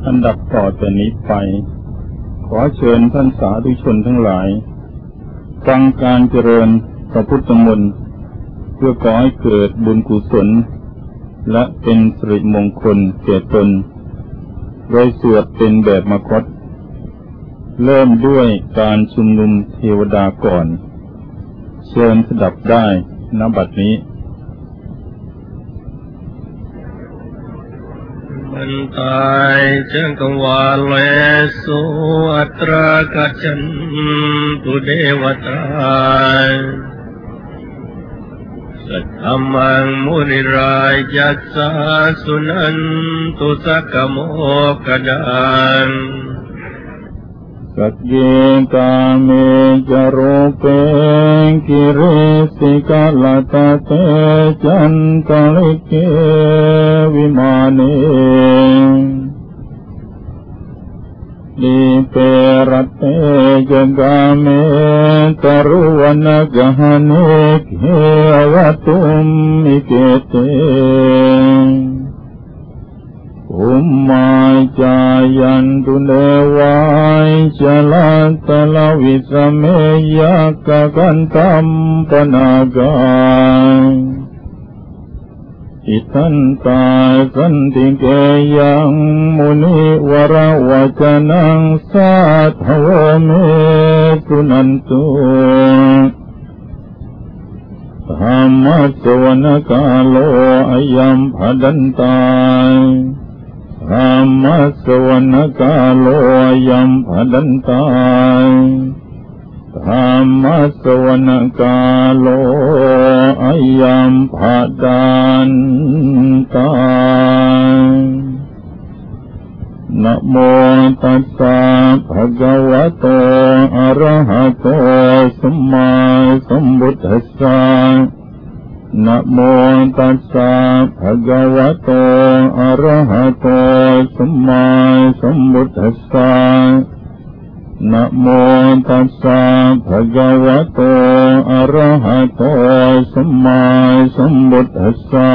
อันดับต่อจากนี้ไปขอเชิญท่านสาธุชนทั้งหลายฟังการเจริญพระพุทธมนต์เพื่อก่อให้เกิดบุญกุศลและเป็นสิริมงคลแก่ตนโดยสวดเป็นแบบมคธเริ่มด้วยการชุมนุมเทวดาก่อนเชิญสดับได้ณบัดนี้มันตายจังกังวาลเลสุอัตรากัจจันตุเดวตาสัทธมังมุนิรายจัสสาสุนันตุสักขโมกดังสัจเจกาเมจโรเปกิริสิกาลตาเตจันตลิเกวิมานีดิเปรเตจกาเมตรุวนกหานิเขวตุมมิเกเตอุมมาจายันตุเนวายจลาตลาวิสเมยกะกันตัมปนากาอิทันตาสันติเกยังมุนิวราวจนังสัทธวเมตุนันตุธรรมะสวนกาโลอายัมภดันตาธรรมะสวนกาโลอายัมภดันตาธรรมะสวนกาโลอายัมภดันตานะโมตัสสะภะคะวะโตอะระหะโตสัมมาสัมพุทธัสสะนะโมตัสสะภะคะวะโตอะระหะโตสัมมาสัมพุทธัสสะนะโมตัสสะภะคะวะโตอะระหะโตสัมมาสัมพุทธัสสะ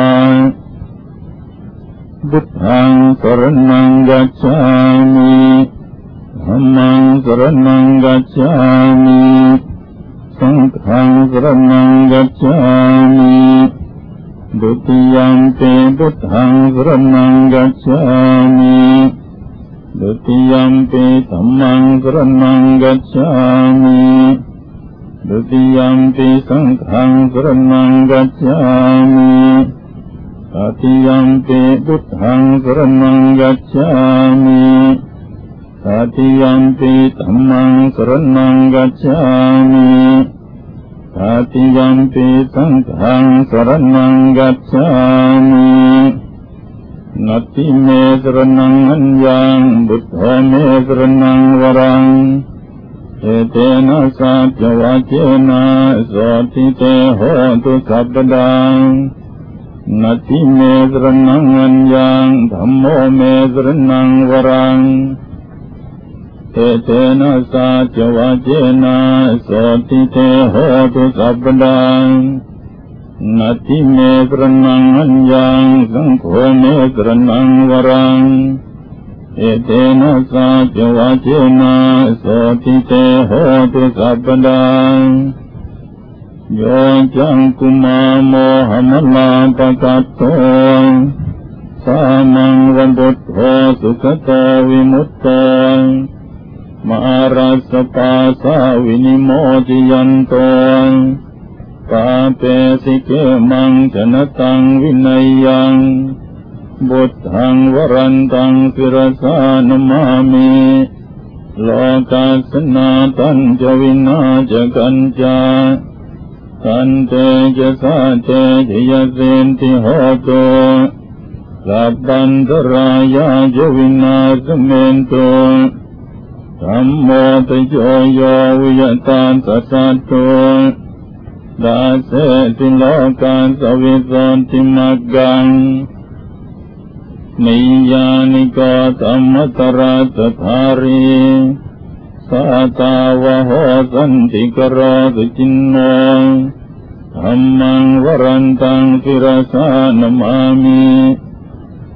พุทธังสรณังกัจฉามิธัมมังสรณังกัจฉามิสังฆังสรณังกัจฉามิดุติยัมปิพุทธังสรณังกัจฉามิดุติยัมปิธัมมังสรณังกัจฉามิดุติยัมปิสังฆังสรณังกัจฉามิตติยัมปิพุทธังสรณังกัจฉามิตติยัมปิธัมมังสรณังกัจฉามิตติยัมปิสังฆังสรณังกัจฉามินัตถิเมสรณังอัญญังบุตโธเมสรณังวรังเอเตนะสัจวะเจนะโสติเตโหตุสัพพดังนัตถิเมสรณังอัญญังธัมโมเมสรณังวรังเอเตนะสัจวะเจนะโสติเตโหตุสัพพดังนัตถิเมสรณังอัญญังสังโฆเมสรณังวรังเอเตนะสัจวะเจนะโสติเตโหตุสัพพดังโยจังกุมารโมหมลาปะกัตโตสามังวันบุตโธสุขโตวิมุตโตมาราสปาสาวินิโมจิยันโตปาเปสิเกมังชนะตังวินัยยังบุตถังวรันตังสิรสานมามิโลกัสนาตันจวินาจกัญจาคันเตจะสาเตจยเสนติโหตุสัพพันตรายาจวินาสเมนตุธัมโมตโยโยวิยตานสัสสัตตุดาเสติโลกาสวิสันติมักกังนิยานิโกธัมมตราสธารีสัตาวะโหสันติกโรสุจินโนธัมมังวรันตังสิรสานมามิ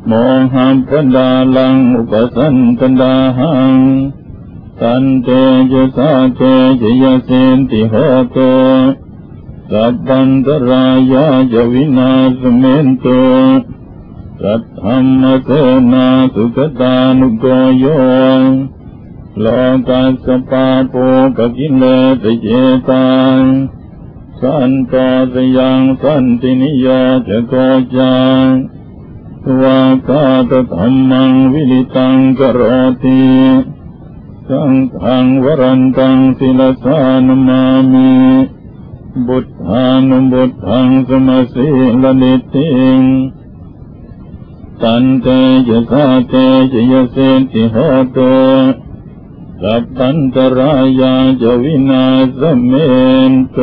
โมหัมปดาลังอุปสันตดาหังสันเตยสาเตจยเสนติโหโตสัพพันตรายาจวินาสเมนโตสัทธัมมเสนาสุขตานุโกโยโลกัสสปาโปกกิเลสเจตังสันโตสยังสันตินิยจโกจังสวากาตธัมมังวิริตังกโรติสังฆังวรันตังศิลสานมามิบุตธานุบุตถังสมสีลนิติงตันเตยสาเตจยเสนติโหโตสัพพันตรายาจวินาสเมนโต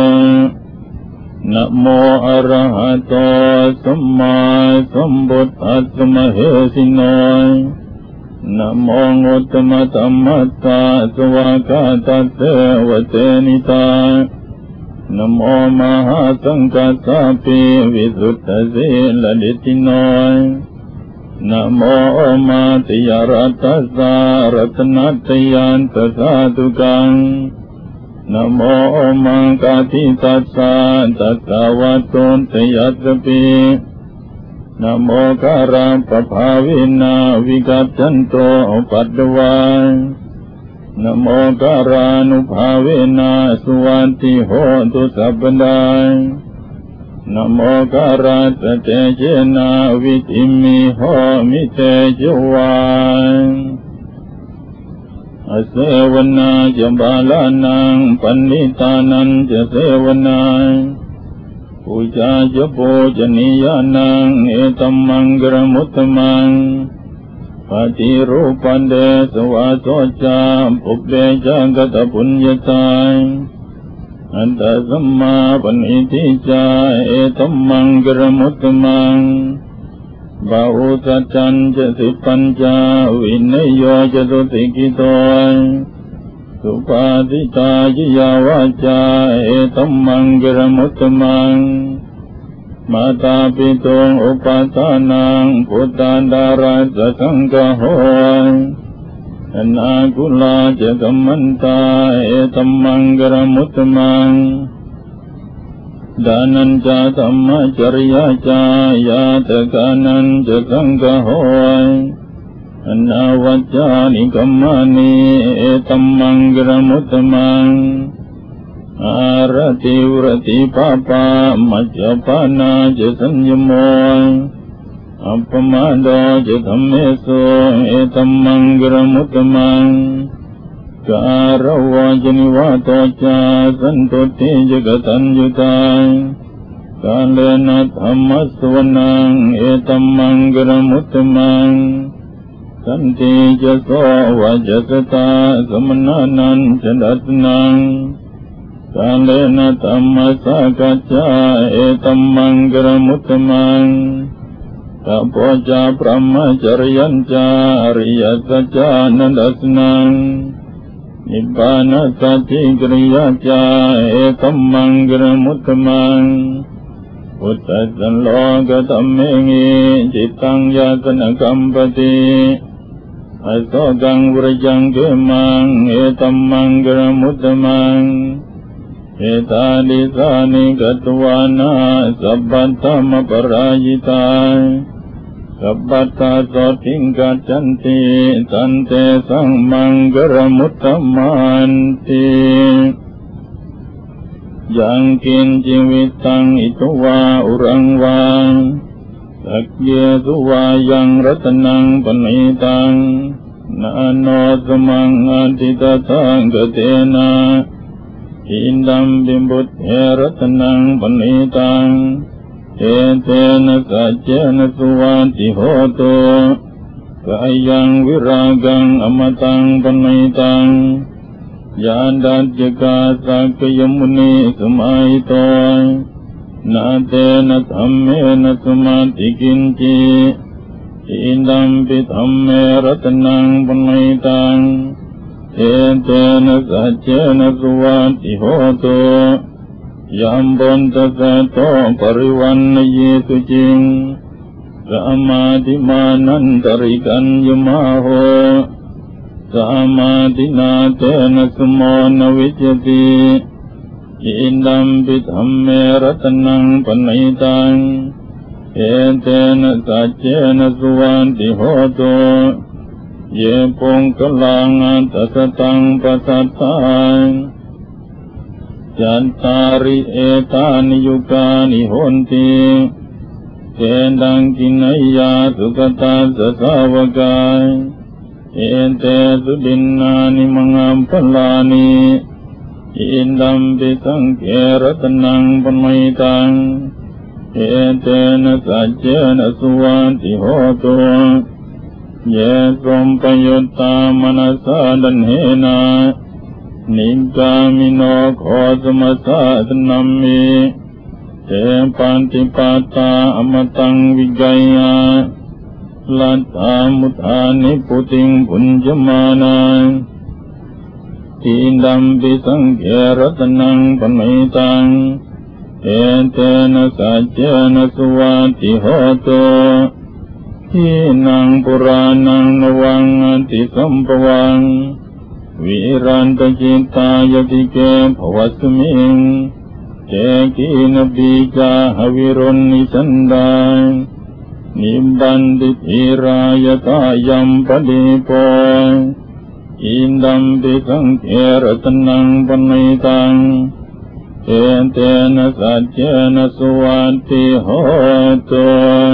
นะโมอะระหะโตสัมมาสัมพุทธัสสะมเหสิโนนะโมอุตตมะธัมมัสสะสวากาตัสสะวะเตนิตานะโมมหาสังฆัสสะปิวิสุทธสีลดิติโนนะโมมาติยรัตตัสสะรัตนัตยันตสาธุกังนะโมมังคติตัสสะตัสสะวัตโตตยัสสะปินะโมกะรังปะภาวินาวิกัจจันโตปัตตวานะโมกะรานุภาเวนะสุวันติโหตุสัพพดานะโมกะราสเตเจนะวิติมิโหมิเตจวานอเสวนาจะบาลานังปันนิตานันจะเสวนาปูชาจะโภชนิยานังเอตัมมังกรมุตตมังปฏิรูปันเดสวะโสจาปุเบจังกตปุญญาตาอันตสัมมาปณิทิจาเอตัมมังกรมุตตมังบาหุสัจจันจะสิปัญจาวินยโยจะตุติกิโตสุปาติตาจิยาวาจาเอตัมมังกรมุตตมังมาตาปิโตอุปาทานังพุทธาดาราสสังฆโหอนาคุลาจะกัมมันตาเอตัมมังกรมุตตมังดานันจาธัมมจริยาจายาตกานันจะสังฆโหอนาวัจจานิกัมมานิเอตัมมังกรมุตตมังอารติวรติปาปามัจจปานาจะสัญญโมอัปปมาโดจะธัมเมโสเอตัมมังกรมุตตมังการวะจนิวาโตจาสันตุติจกตัญญูตากาเลนะธัมมัสสวนังเอตัมมังกรมุตตมังสันติจะโสวะจะสตาสมนานันจะดัตนังกาเลนะธัมมัสสะกัจจาเอตัมมังกรมุตตมังตัปโพจาพระมจริยัญจาอริยสัจจานันดัสนังนิพพานัสสติกริยาจาเอตัมมังกรมุตตมังพุทธัสสะโลกตัมเมงิจิตตังยาสนะกัมปติอโศกังวรยังเกมังเอตัมมังกรมุตตมังเอตาดิสานิกัตวานาสัพพัตตมปรายิตาสัพพัตตาโสติงกัจจันติสันเตสังมังกรมุตตมันติยังกินจิวิตังอิตุวาอุรังวาสักเยสุวายังรัตนังปณิตังนาโนสมังอติตตังกเตนะอินดัมบิมบุตเอรัตนังปณิตังเอเตนะสัจเจนะสุวันติโหโตกายังวิรากังอมตังปณิตังยานดัจจกาสักยมุนีสมัยโตนาเตนะธัมเมนะสมาติกินจิอินดัมปิธัมเมรัตนังปณิตังเอเตนะสัจเจนะสุวันติโหโตยัมบันตะสะโตปริวันนเยสุจิงสัมมาทิมานันตริกัญญมาโหสัมมาทินาเตนะสโมนวิจติอิดัมปิธัมเมรัตนังปณิตังเอเตนะสัจเจนะสุวันติโหตุเยปุงกลังอัตสตังปัสสัตตังจันตาริเอตานิยุกานิโหนติเตดังกินัยยาสุขตาสสาวกายเอเตสุดินนานิมังอัมพลานิอินดัมปิสังเกรัตนังปมัยตังเอเตนะสัจเจนะสุวันติโหตุเยสมปยุตตามนัสสะดันเหนะนิกามิโนโคสมัสสะตนัมมิเตปันติปาตาอมตังวิจัยยาลัตตามุตานิปุติงปุญจมานังอิดัมปิสังเกรัตนังปมัยตังเอเตนะสัจเจนะสุวันติโหตุหินังปุรานังนวังอติสัมปวังวิรันตจิตายติเกภวัสมิงเจกินปิจาหวิรุณนิสันดานิบันติภิรายตายัมปดิโปอิดัมปิสังเกรัตนังปณิตังเอเตนะสัจเจนะสุวันติโหตุ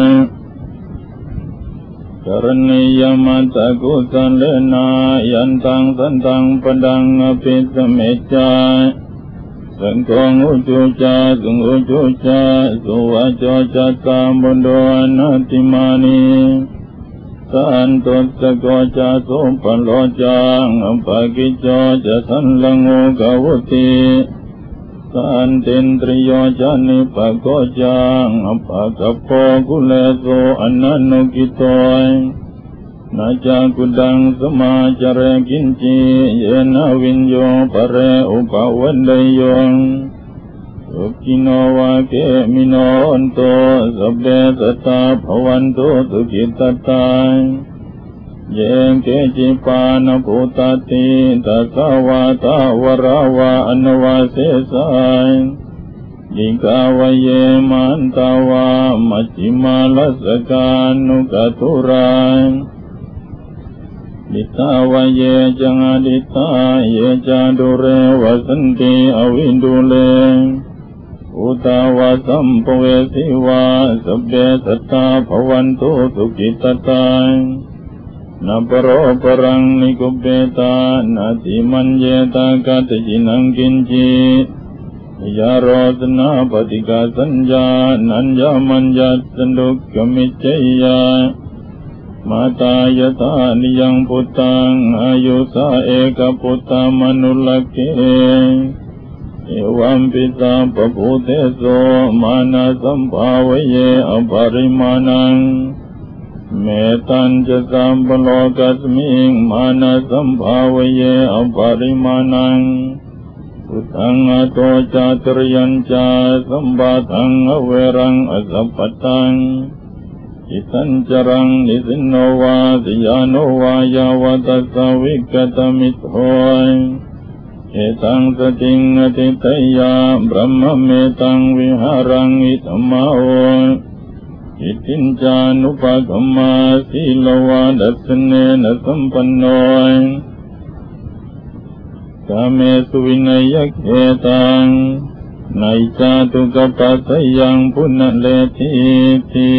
กรณียมัตตกุสัลเลนะยันตังสันตังปดังอภิสเมจาสังฆังอุจุจาสุงอุจุจาสุวัจโจจัตตามบุโดอนัตติมานิสันตุสโกจาสุปโลจังอภกิจโจจะสันลังโอกวุติสันตินตริโยจานิปโกจังอภกโปกุเลโสอนันโนกิโตนาจากุดังสมาจเรกินจีเยนะวินโยปะเรอุปวันเดโยสุขิโนวาเกมิโนอนโตสัพเพสัตตาภวันโตสุขิตตาเยเกจิปานภูตติตัสสาวาตาวราวาอนวาเสสายยิกาวเยมันตาวามัจจิมาลัสกานุกตุรายดิตาวเยจังอดิตาเยจาดุเรวสันติอวินดุเลอุตาวาสัมภเวสิวาสัพเพสัตตาภวันตุสุขิตตานาปโรปรังนิกุเปตานาติมันเยตากาตจินังกินจิยาโรสนาปฏิกาสัญญานัญญามัญญาสันดุกมิจเจยามาตายตานิยังพุตตังอายุสาเอกพุตตามนุลเกเอวัมปิตาปพุเตโสมานาสัมภาวเยอปริมาณังเมตัญจสัมปโลกัสมิงมานาสัมภาวเยอปริมาณังพุทธังอโตจาตริยัญจาสัมปะทังอเวรังอสัพพตังอิทัญจรังนิสินโนวาติยาโนวายาวัตสาวิกตมิตโหยเอตังสติงอติตยาบรมเมตังวิหารังอิตมาโหอิตินจานุปกมมาสีลวาดัสเนนะสัมปันโนกาเมสุวินัยเกตังไนจาตุกปัสยังพุณเลทิติ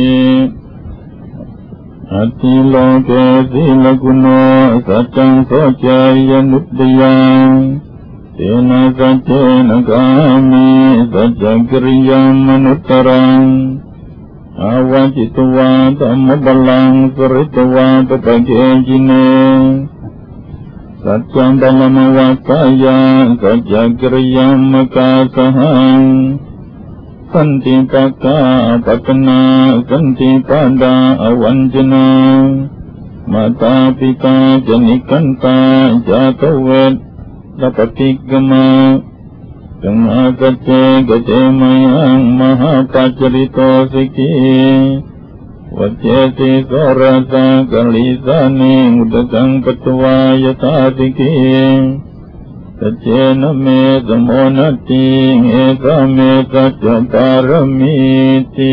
อติโลเกสิลกุโนสัจจังโสจายนุตติยังเตนะสัจเจนะกามิสัจจกริยามนุตตรังอาวาจิตวาธัมมบัลลังสริตวาปะเกจิเนสัจจังบัลลมวัตยาสัจจกริยามกาสหังสันติปกาปัตนาสันติปดาอวัญจนามาตาปิตาจนิกันตาจาตเวทลปฏิกมาจังอากัจเจกเจมยังมหาปัจจริโตสิกีวัจเจติโสรสากลิสานิอุตกังปัตวายตาติกิสัจเจนะเมสโมนัตติเอตเมสัจจปารมิติ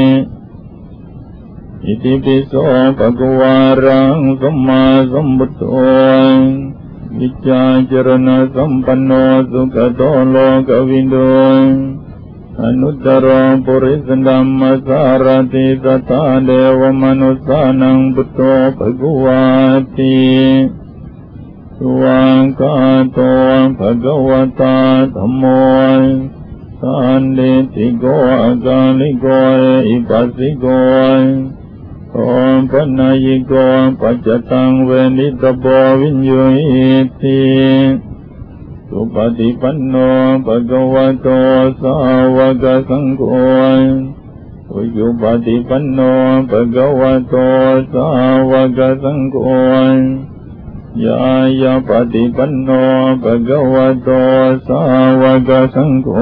อิติปิโสภะคะวารังสัมมาสัมพุทโธวิจาจรณะสัมปันโนสุขโตโลกวินโดอนุตตรปุริสดัมมัสสารติสัทธาเดวมนุสสานังพุทโธภะคะวาติสุวังคาโตภะคะวตาธัมโมสันติติโกอะกาลิโกอิปัสสิโกโอมปนัยโกปัจจตังเวนิตโพวิญโยหิติสุปฏิปันโนภะคะวะโตสาวกสังโฆอุจุปฏิปันโนภะคะวะโตสาวกสังโฆยายาปฏิปันโนภะคะวะโตสาวกสังโฆ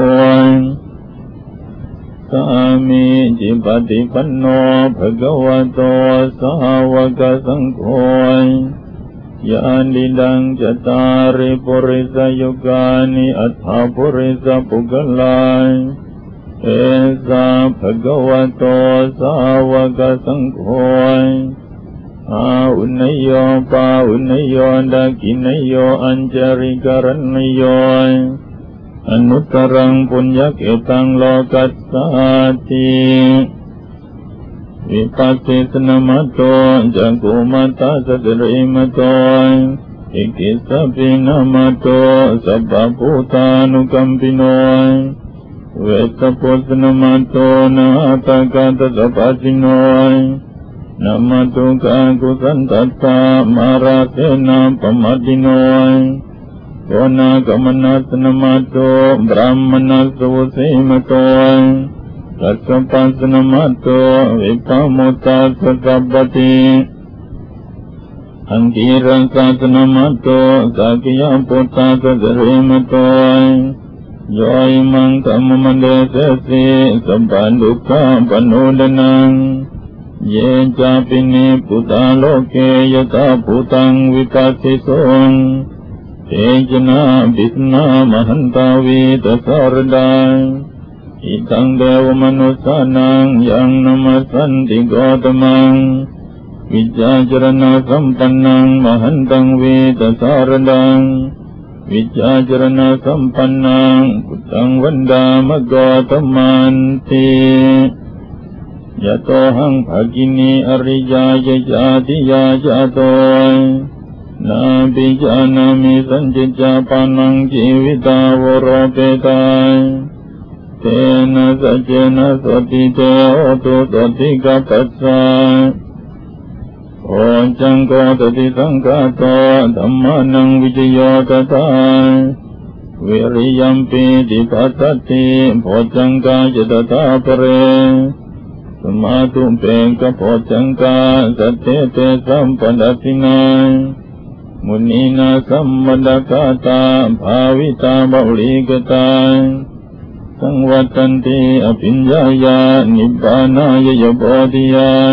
สามีจิปฏิปันโนภะคะวะโตสาวกสังโฆยานิดังจตาริปุริสยุกานิอัฏฐปุริสปุกลายเอสาภะคะวะโตสาวกสังโฆอาอุณโยปาอุณโยดากินโยอัญจริกรณโยอนุตตรังปุญญเกตังโลกัสสาติวิปัสสิสนมัตโตจักขุมัตตาสติริมัตโตอิกิสสปินามัตโตสัพพะภูตานุกัมปิโนเวสปุสนมัตโตนาตากาตสัพพะสิโนนามัตตุกากุสันตัตตามาราเสนาปมัตติโนโกนากมนัสนมัตโตบรามนัสสุสีมัตโตสัจปัสสนมัตโตวิปมุตตาสัพพติอังคีรังสัสนมัตโตสักยามปุตตาสัจเรมัตโตโยอิมังธัมมเดเสสิสัมปันดุขะปโนดนังเยจาปินิปุตตาโลเกยตาปุตังวิปัสสิโสเตจนาบิสนามหันตาวิตสารดาอิตังเดวมนุสสานังยังนามัสสันติโกตมังวิจาจรณะสัมปันนังมหันตังวิตสารดังวิจาจรณะสัมปันนังพุทธังวันดามะโกตมันติยะโตหังภากินีอริยายะจาติยาจาโตนาปิจานามิสัญจิจาปานังชีวิตาวโรเปตายเตนะสัจเจนะสติเตโอตุสติกัปปัสสะโอจังโกตติสังฆาโตธัมมานังวิจโยตถาวิริยัมปิติปัสสติโพจังกายตถาปเรสมาธุเปงกโพจังกาสัตเตเตสัมปดัสสินามุนีนาสัมมดกาตาภาวิตาบาลิกตาสังวัตันติอภิญญายานิพพานายโยโพธิยา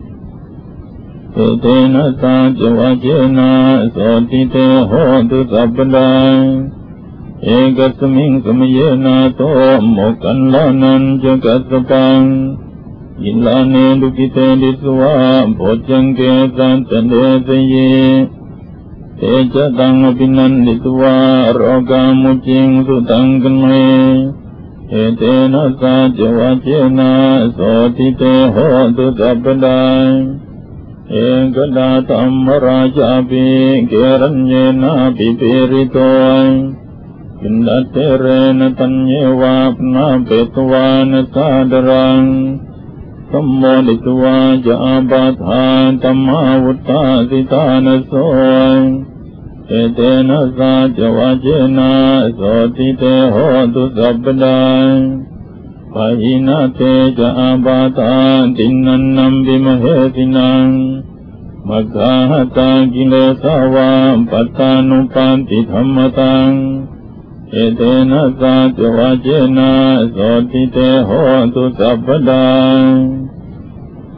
เตนะสาจวะเจนะโสติเตโหตุสัพพดาเอกสมิงสมเยนะโตโมกัลลานันจกัสสปังยิลาเนดุกิเตดิสวะโพจังเกสันเตเดสเยเตจตังอภินันดิสวะโรกามุจิงสุตังกันเมเอเตนะสาจวะเจนะโสติเตโหตุสัพพดาเอกดาธัมมราชาปิเกรัญเยนะปิเปริโตกินดัตเตเรนะตัญเยวาปนาเปตวานสาดรังสัมโมดิตวาจะอาบาธาตัมมาวุตตาสิตานโสเอเตนะสาจวะเจนะโสติเตโหตุสัพพดาปะหินาเตจะอาบาธาตินันนัมบิมเหสินังมัคคาหตากิเลสาวาปัตตานุปันติธรรมตังเอเตนะสาจวะเจนะโสติเตโหตุสัพพดา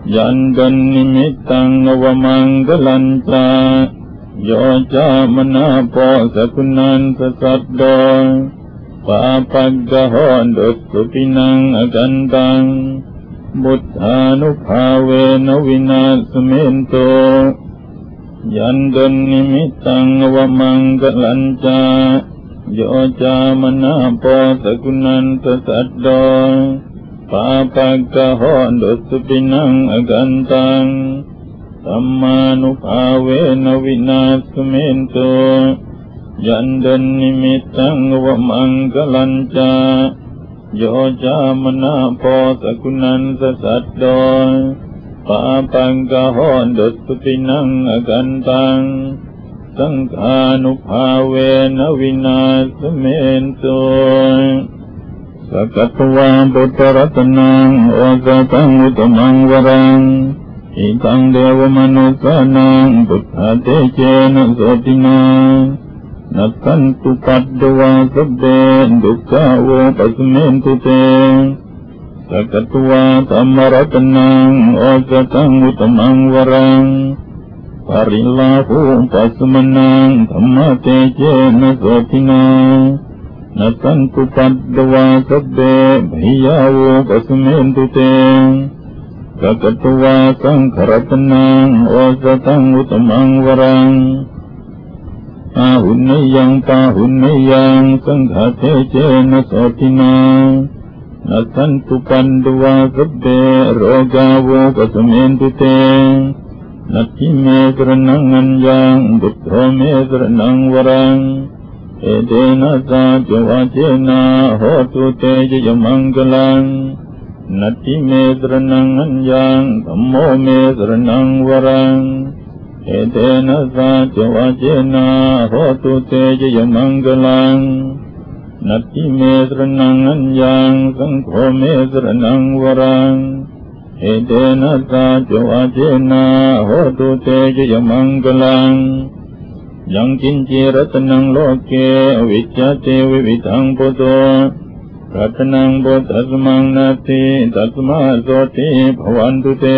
ยันตันนิมิตตังนวมังกลัญจาโยจามนาโพสกุนันสสัตโดปาปักกะหอนดุสุปินังอกันตังบุตธานุภาเวนวินาสเมนโตยันตันนิมิตตังนวมังกลัญจาโยจามนาโพสกุนันสสัตโดปาปักกะหอนดุสุปินังอกันตังธัมมานุภาเวนวินาสเมนโตยันตันนิมิตตังวมังกลัญจาโยจามนาโพสกุนันสสัตโดปาปังกะหอนดุสุปินังอกันตังสังฆานุภาเวนวินาสเมนโตสกัตวาปุตตรัตนังโอสตังอุตมังวรังอิตังเดวมนุสานังพุทธาเตเจนะโสตินานัตตันตุปัตตวาสัพเพดุขะโวปัสเมนตุเตสกัตวาธัมมรัตนังโอสตังอุตมังวรังปริลาภูปัสมนังธัมมเตเจนะโสตินานัตตันตุปัตตวาสัพเพภิยาโวปัสเมนตุเตสกัตวาสังฆรัตนังโอสตังอุตมังวรังอาหุนยังปาหุนยังสังฆเทเจนะโสตินานัสันตุปันตวาสัพเพโรกาโวปัสเมนตุเตนัตถิเมสรนังอัญญังบุตโธเมสรนังวรังเอเดนะสาจวาเจนะโหตุเตจยมังกลังนัตถิเมสรนังอัญญังธัมโมเมสรนังวรังเอเตนะสาจวาเจนะโหตุเตจยมังกลังนัตถิเมสรนังอัญญังสังโฆเมสรนังวรังเอเตนะสาจวาเจนะโหตุเตจยมังกลังยังกินจิรัตนังโลกเกวิจจเตวิวิทังปุโตรัตนังปุตตสมังนาติตัสมาโสติภวันตุเต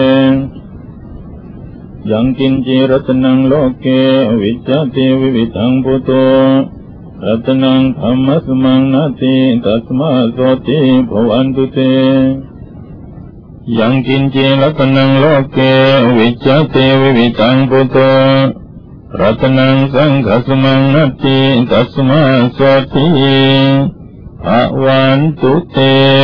ยังกินจิรัตนังโลกเกวิจจเตวิวิทังปุโตรัตนังธัมมสมังนาติตัสมาโสติภวันตุเตยังกินจิรัตนังโลกเกวิจจเตวิวิทังปุโตรัตนังสังฆสมังนาติตัสมาโสติภวันตุเต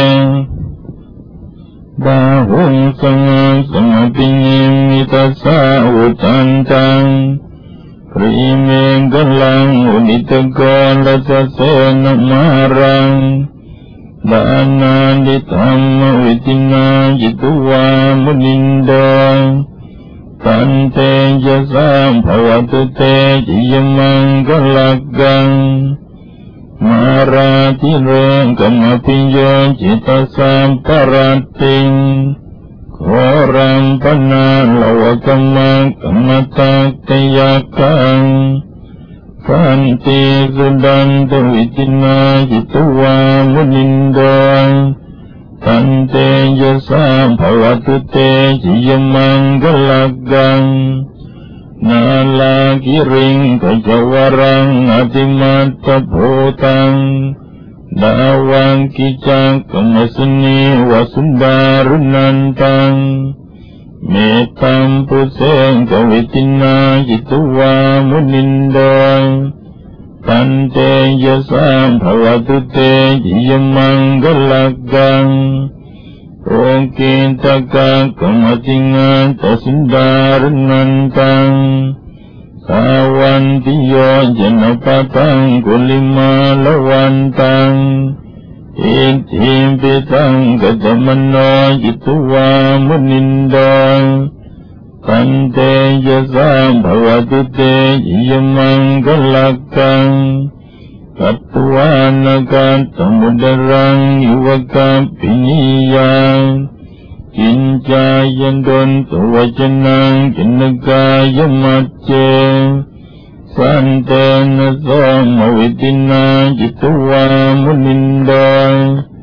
บาหุงสังสมปินิมิตัสสะอุตันตังปริเมกัลลังอุนิตกาลัสเสนมารังดานาดิธัมมวิตินาจิตุวามุนินดาตันเตยะสัมภวตุเตจิยมังกลักกังมาราธิเรงกมปิโยจิตสัมปรัตติงโครัมปนาลวะกัมมังกัมมตักตยะกังขันติสุดันตวิตินาจิตวามุนินดาตันเตยะสัมภวตุเตจิยมังกลักกังนาลากิริงกัจวรังอติมัตตโพตังดาวังกิจังกมสนีวสุนดารุนันตังเมตัมปุเสงกวิตินาจิตวามุนินดาตันเตยะสัมภวตุเตจิยมังกลักกังโอกินตกะกมติงันตสุนดารุนันตังสาวันติโยจนปะตังกุลิมาลวันตังอิทิมปิตังกัจมโนจิตุวามุนินดาตันเตยะสัมภวตุเตจิยมังกลักกังกัตวานกันสมุดรังยุวกัมปินิยังกินจายันดนตุวจนังกินกายมัจเจสันเตนะสมวิตินาจิตวามุนินดา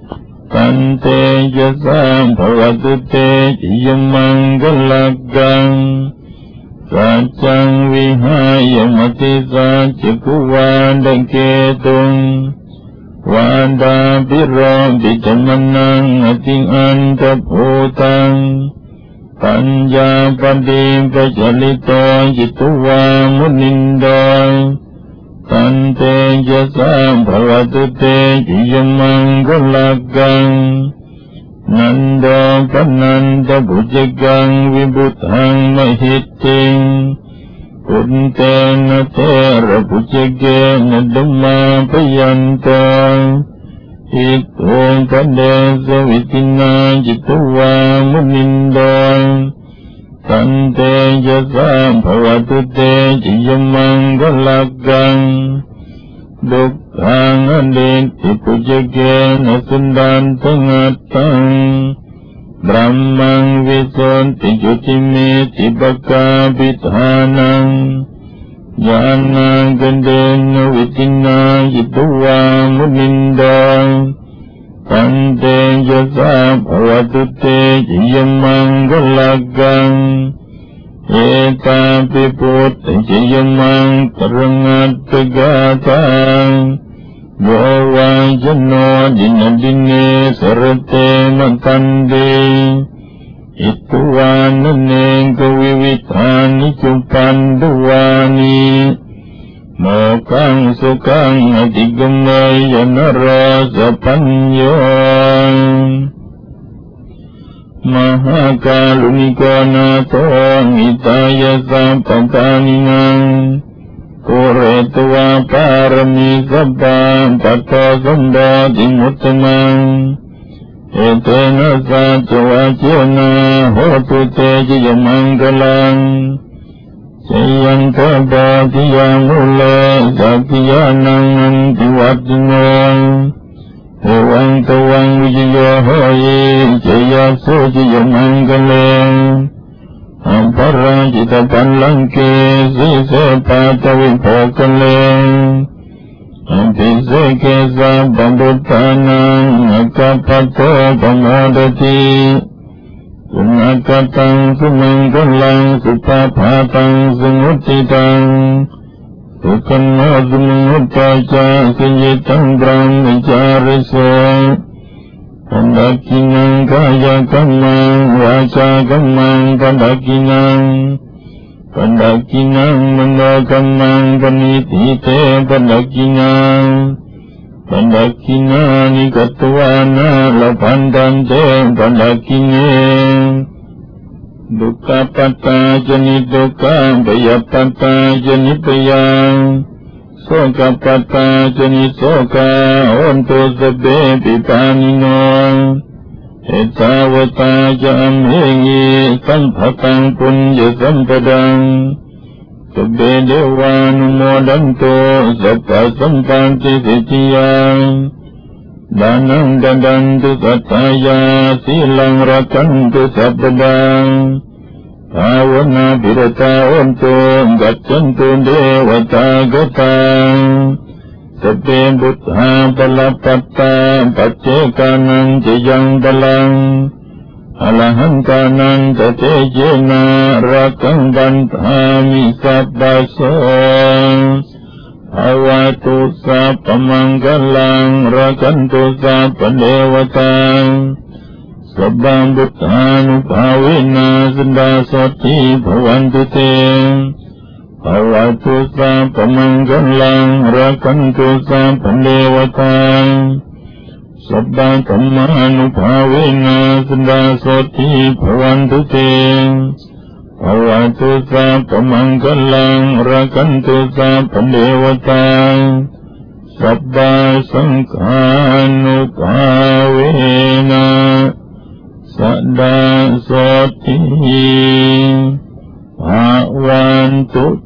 ตันเตยะสาภวตุเตจิยมังกลักกังสัจจังวิหายมติสัจจกุวาดเกตุงวาดาปิโรปิจมนังอติอันตภูตังปัญญาปฏิปจลิโตจิตุวามุนินโดตันเตยะสาภวตุเตจิยมังกลักกังนันโดปนันตบุจกังวิบุตังมหิตติงปุณเตนะเทระบุจเกนะดุมาปยันโตอิโตปเดสวิตินาจิตุวามุนินโดตันเตยะสาภวตุเตจิยมังกลักกังดุขังอเดติปุจเกนะสุนดันตังอัตตังบรมมังวิสุนติจุติเมติปกาปิธานังญาณังกันเดนวิตินาจิตุวามุนินโดตันเตยะสาภวตุเตจิยมังกลักกังเอตาปิปุตติจิยมังตรังัตตกาตังโยวาจโนดินดิเนสรเตมตันเดอิตุวานเนกวิวิธานิจุปันดุวานิโมกังสุขังอติกเมยนรสปัญโยมหากาลุนิโกนาโตอิตายะสัมปทานินังกุเรตวาปารมีสัพพะปัตตะสัมปติมุตตมังเอเตนะสัจวัจเจนะโหตุเตจิยมังกลังเจยันทบาติยามุเลสัพพิยานังอันติวัตโนเอวังตวังวิจโยโหยิเจยะโสจิยมังกลังอัมปราจิตปันลังเกสิเสปาตวิโภคเลอัมปิเสเกสัมปัมปุตตานังอากาปโตปโมดติสุนักตังสุมังกลังสุภาภาตังสมุติตังสุขันโนสุมุตตาจาสิยิตังบรมจาริโสปันดากินังกายกัมมังวาจากัมมังปันดากินังปันดากินังมโนกัมมังปณิทิเตปันดากินังปันดากินานิกัตวานาลพันตันเตปันดากิเนดุขปัตตาจนิดุขังปยปัตตาจนิปยังโสกปัตตาจนิโสกาโอนตุสเบปิปานิโนเอตาวตาจะอัมเหงีสัมภตังปุญญสัมปดังสเบเดวานุโมดันโตสัพพสัมปันติสิทธิยังดานังดันตุสัตตายาสีลังรักันตุสัพพดังภาวนาปิรตาโอนโตกัจจันตุเดวตากตังสเปบุตหาปลปัตตาปัจเจกานังจะยังปลังอรหันตานันตเตเจนารักังบันทามิสัพพะโสภาวะตุสัพพมังคลังรักันตุสัพพเดวตังสัพพังบุตธานุภาเวนะสันดาสติภวันตุเตภาวะตุสัพพมังคลังรักันตุสัพพเดวตังสัพพะธัมมานุภาเวนะสันดาสติภวันตุเตภาวะตุสัพพมังคลังรักันตุสัพพเดวตังสัพพะสังฆานุภาเวนะสัดาสติภาวันตุ